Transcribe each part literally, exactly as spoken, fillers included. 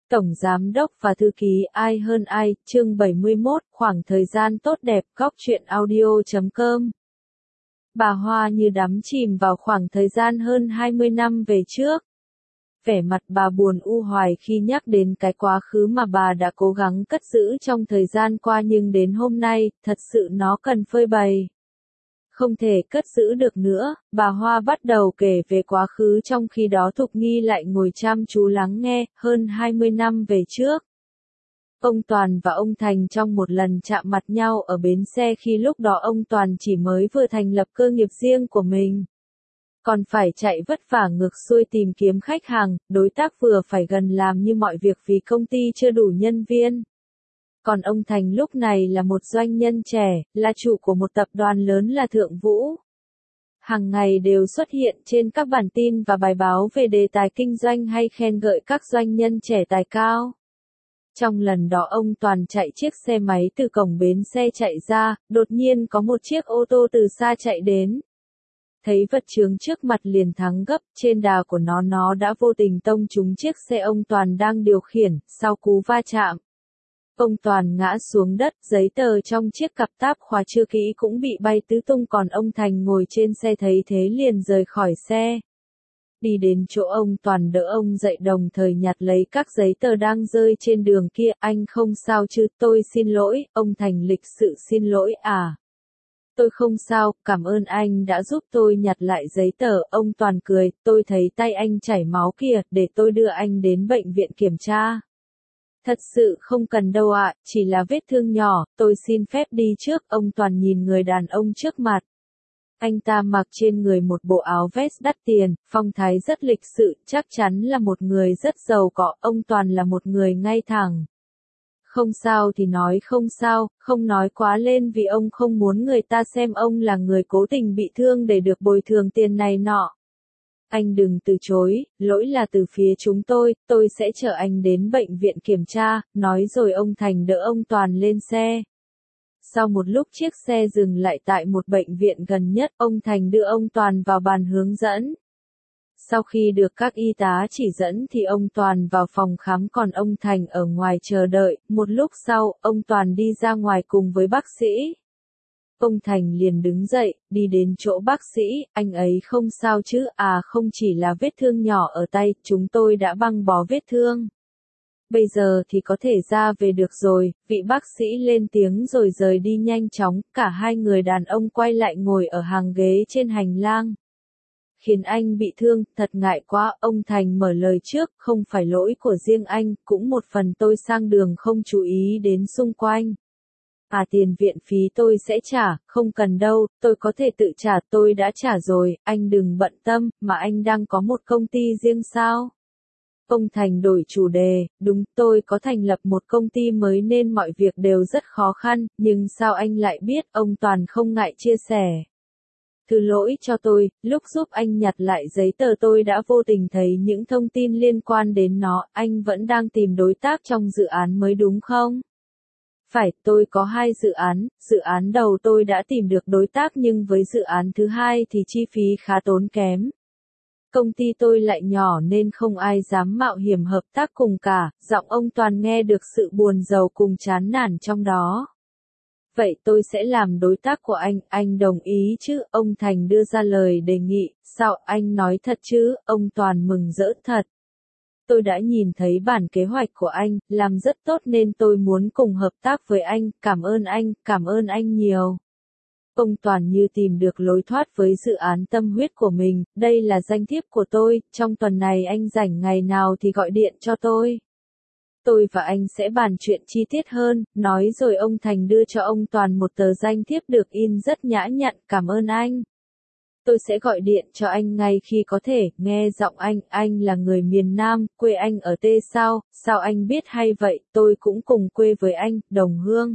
Tổng Giám đốc và Thư ký ai hơn ai, chương bảy mươi mốt, khoảng thời gian tốt đẹp, góc truyện audio chấm com. Bà Hoa như đắm chìm vào khoảng thời gian hơn hai mươi năm về trước. Vẻ mặt bà buồn u hoài khi nhắc đến cái quá khứ mà bà đã cố gắng cất giữ trong thời gian qua, nhưng đến hôm nay, thật sự nó cần phơi bày. Không thể cất giữ được nữa, bà Hoa bắt đầu kể về quá khứ, trong khi đó Thục Nghi lại ngồi chăm chú lắng nghe. Hơn hai mươi năm về trước, ông Toàn và ông Thành trong một lần chạm mặt nhau ở bến xe, khi lúc đó ông Toàn chỉ mới vừa thành lập cơ nghiệp riêng của mình. Còn phải chạy vất vả ngược xuôi tìm kiếm khách hàng, đối tác, vừa phải gần làm như mọi việc vì công ty chưa đủ nhân viên. Còn ông Thành lúc này là một doanh nhân trẻ, là chủ của một tập đoàn lớn là Thượng Vũ. Hàng ngày đều xuất hiện trên các bản tin và bài báo về đề tài kinh doanh hay khen ngợi các doanh nhân trẻ tài cao. Trong lần đó ông Toàn chạy chiếc xe máy từ cổng bến xe chạy ra, đột nhiên có một chiếc ô tô từ xa chạy đến. Thấy vật chướng trước mặt liền thắng gấp, trên đà của nó nó đã vô tình tông trúng chiếc xe ông Toàn đang điều khiển. Sau cú va chạm, ông Toàn ngã xuống đất, giấy tờ trong chiếc cặp táp khóa chưa kỹ cũng bị bay tứ tung, còn ông Thành ngồi trên xe thấy thế liền rời khỏi xe. Đi đến chỗ ông Toàn đỡ ông dậy, đồng thời nhặt lấy các giấy tờ đang rơi trên đường kia. Anh không sao chứ? Tôi xin lỗi. Ông Thành lịch sự xin lỗi à? Tôi không sao, cảm ơn anh đã giúp tôi nhặt lại giấy tờ. Ông Toàn cười, tôi thấy tay anh chảy máu kìa, để tôi đưa anh đến bệnh viện kiểm tra. Thật sự không cần đâu ạ, chỉ là vết thương nhỏ, tôi xin phép đi trước. Ông Toàn nhìn người đàn ông trước mặt. Anh ta mặc trên người một bộ áo vest đắt tiền, phong thái rất lịch sự, chắc chắn là một người rất giàu có. Ông Toàn là một người ngay thẳng. Không sao thì nói không sao, không nói quá lên, vì ông không muốn người ta xem ông là người cố tình bị thương để được bồi thường tiền này nọ. Anh đừng từ chối, lỗi là từ phía chúng tôi, tôi sẽ chở anh đến bệnh viện kiểm tra. Nói rồi ông Thành đỡ ông Toàn lên xe. Sau một lúc chiếc xe dừng lại tại một bệnh viện gần nhất, ông Thành đưa ông Toàn vào bàn hướng dẫn. Sau khi được các y tá chỉ dẫn thì ông Toàn vào phòng khám, còn ông Thành ở ngoài chờ đợi. Một lúc sau, ông Toàn đi ra ngoài cùng với bác sĩ. Ông Thành liền đứng dậy, đi đến chỗ bác sĩ. Anh ấy không sao chứ? À không, chỉ là vết thương nhỏ ở tay, chúng tôi đã băng bó vết thương. Bây giờ thì có thể ra về được rồi. Vị bác sĩ lên tiếng rồi rời đi nhanh chóng. Cả hai người đàn ông quay lại ngồi ở hàng ghế trên hành lang. Khiến anh bị thương, thật ngại quá. Ông Thành mở lời trước, không phải lỗi của riêng anh, cũng một phần tôi sang đường không chú ý đến xung quanh. À, tiền viện phí tôi sẽ trả. Không cần đâu, tôi có thể tự trả, tôi đã trả rồi, anh đừng bận tâm. Mà anh đang có một công ty riêng sao? Ông Thành đổi chủ đề, đúng, tôi có thành lập một công ty mới nên mọi việc đều rất khó khăn, nhưng sao anh lại biết? Ông Toàn không ngại chia sẻ. Thứ lỗi cho tôi, lúc giúp anh nhặt lại giấy tờ tôi đã vô tình thấy những thông tin liên quan đến nó. Anh vẫn đang tìm đối tác trong dự án mới đúng không? Phải, tôi có hai dự án. Dự án đầu tôi đã tìm được đối tác, nhưng với dự án thứ hai thì chi phí khá tốn kém. Công ty tôi lại nhỏ nên không ai dám mạo hiểm hợp tác cùng cả. Giọng ông Toàn nghe được sự buồn rầu cùng chán nản trong đó. Vậy tôi sẽ làm đối tác của anh, anh đồng ý chứ? Ông Thành đưa ra lời đề nghị. Sao, anh nói thật chứ? Ông Toàn mừng rỡ thật. Tôi đã nhìn thấy bản kế hoạch của anh, làm rất tốt nên tôi muốn cùng hợp tác với anh. Cảm ơn anh, cảm ơn anh nhiều. Ông Toàn như tìm được lối thoát với dự án tâm huyết của mình. Đây là danh thiếp của tôi, trong tuần này anh rảnh ngày nào thì gọi điện cho tôi. Tôi và anh sẽ bàn chuyện chi tiết hơn. Nói rồi ông Thành đưa cho ông Toàn một tờ danh thiếp được in rất nhã nhặn. Cảm ơn anh. Tôi sẽ gọi điện cho anh ngay khi có thể. Nghe giọng anh, anh là người miền Nam, quê anh ở Tê sao? Sao anh biết hay vậy? Tôi cũng cùng quê với anh, đồng hương.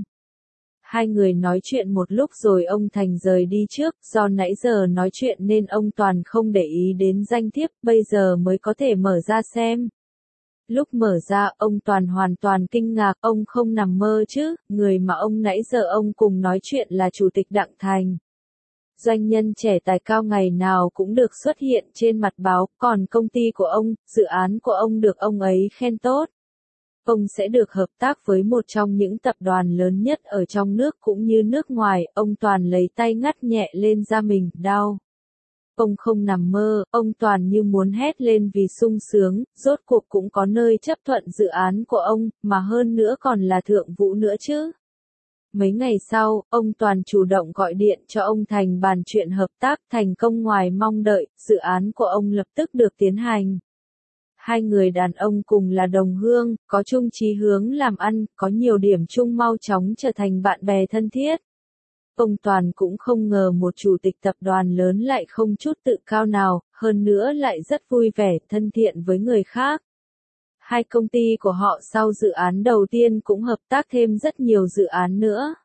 Hai người nói chuyện một lúc rồi ông Thành rời đi trước. Do nãy giờ nói chuyện nên ông Toàn không để ý đến danh thiếp, bây giờ mới có thể mở ra xem. Lúc mở ra, ông Toàn hoàn toàn kinh ngạc. Ông không nằm mơ chứ? Người mà ông nãy giờ ông cùng nói chuyện là Chủ tịch Đặng Thành. Doanh nhân trẻ tài cao ngày nào cũng được xuất hiện trên mặt báo, còn công ty của ông, dự án của ông được ông ấy khen tốt. Ông sẽ được hợp tác với một trong những tập đoàn lớn nhất ở trong nước cũng như nước ngoài, ông Toàn lấy tay ngắt nhẹ lên da mình, đau. Ông không nằm mơ, ông Toàn như muốn hét lên vì sung sướng, rốt cuộc cũng có nơi chấp thuận dự án của ông, mà hơn nữa còn là Thượng Vũ nữa chứ. Mấy ngày sau, ông Toàn chủ động gọi điện cho ông Thành bàn chuyện hợp tác, thành công ngoài mong đợi, dự án của ông lập tức được tiến hành. Hai người đàn ông cùng là đồng hương, có chung chí hướng làm ăn, có nhiều điểm chung mau chóng trở thành bạn bè thân thiết. Ông Toàn cũng không ngờ một chủ tịch tập đoàn lớn lại không chút tự cao nào, hơn nữa lại rất vui vẻ, thân thiện với người khác. Hai công ty của họ sau dự án đầu tiên cũng hợp tác thêm rất nhiều dự án nữa.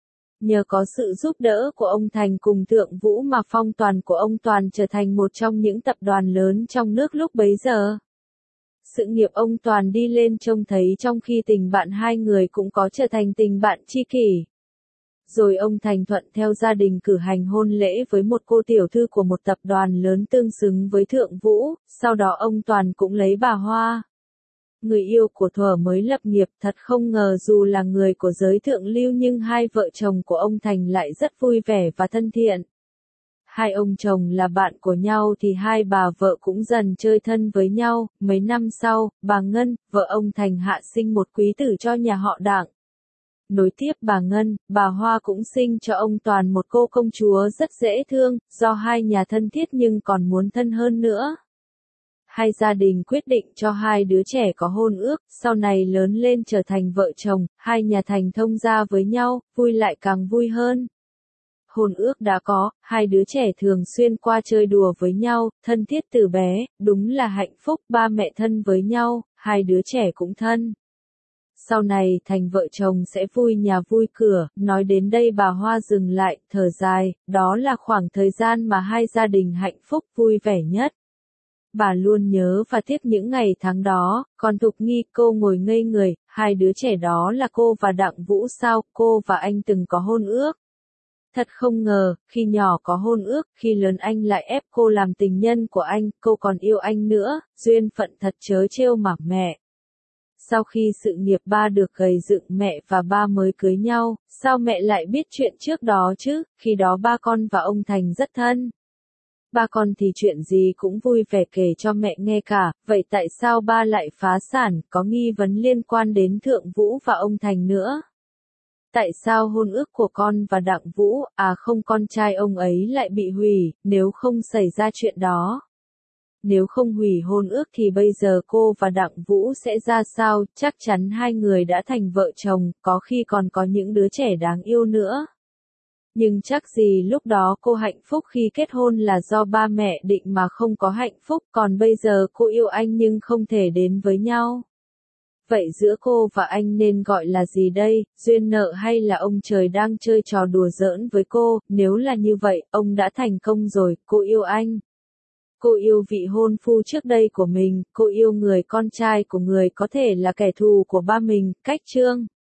Nhờ có sự giúp đỡ của ông Thành cùng Thượng Vũ mà Phong Toàn của ông Toàn trở thành một trong những tập đoàn lớn trong nước lúc bấy giờ. Sự nghiệp ông Toàn đi lên trông thấy trong khi tình bạn hai người cũng có trở thành tình bạn tri kỷ. Rồi ông Thành thuận theo gia đình cử hành hôn lễ với một cô tiểu thư của một tập đoàn lớn tương xứng với Thượng Vũ, sau đó ông Toàn cũng lấy bà Hoa. Người yêu của thuở mới lập nghiệp, thật không ngờ dù là người của giới thượng lưu nhưng hai vợ chồng của ông Thành lại rất vui vẻ và thân thiện. Hai ông chồng là bạn của nhau thì hai bà vợ cũng dần chơi thân với nhau, mấy năm sau, bà Ngân, vợ ông Thành hạ sinh một quý tử cho nhà họ Đặng. Nối tiếp bà Ngân, bà Hoa cũng sinh cho ông Toàn một cô công chúa rất dễ thương, do hai nhà thân thiết nhưng còn muốn thân hơn nữa. Hai gia đình quyết định cho hai đứa trẻ có hôn ước, sau này lớn lên trở thành vợ chồng, hai nhà thành thông gia với nhau, vui lại càng vui hơn. Hôn ước đã có, hai đứa trẻ thường xuyên qua chơi đùa với nhau, thân thiết từ bé, đúng là hạnh phúc, ba mẹ thân với nhau, hai đứa trẻ cũng thân. Sau này thành vợ chồng sẽ vui nhà vui cửa, nói đến đây bà Hoa dừng lại, thở dài, đó là khoảng thời gian mà hai gia đình hạnh phúc vui vẻ nhất. Bà luôn nhớ và tiếc những ngày tháng đó, còn Thục Nghi cô ngồi ngây người, hai đứa trẻ đó là cô và Đặng Vũ sao, cô và anh từng có hôn ước. Thật không ngờ, khi nhỏ có hôn ước, khi lớn anh lại ép cô làm tình nhân của anh, cô còn yêu anh nữa, duyên phận thật trớ trêu mà mẹ. Sau khi sự nghiệp ba được gầy dựng mẹ và ba mới cưới nhau, sao mẹ lại biết chuyện trước đó chứ, khi đó ba con và ông Thành rất thân. Ba con thì chuyện gì cũng vui vẻ kể cho mẹ nghe cả, vậy tại sao ba lại phá sản, có nghi vấn liên quan đến Thượng Vũ và ông Thành nữa. Tại sao hôn ước của con và Đặng Vũ, à không con trai ông ấy lại bị hủy, nếu không xảy ra chuyện đó. Nếu không hủy hôn ước thì bây giờ cô và Đặng Vũ sẽ ra sao, chắc chắn hai người đã thành vợ chồng, có khi còn có những đứa trẻ đáng yêu nữa. Nhưng chắc gì lúc đó cô hạnh phúc khi kết hôn là do ba mẹ định mà không có hạnh phúc, còn bây giờ cô yêu anh nhưng không thể đến với nhau. Vậy giữa cô và anh nên gọi là gì đây, duyên nợ hay là ông trời đang chơi trò đùa giỡn với cô, nếu là như vậy, ông đã thành công rồi, cô yêu anh. Cô yêu vị hôn phu trước đây của mình, cô yêu người con trai của người có thể là kẻ thù của ba mình, cách chương.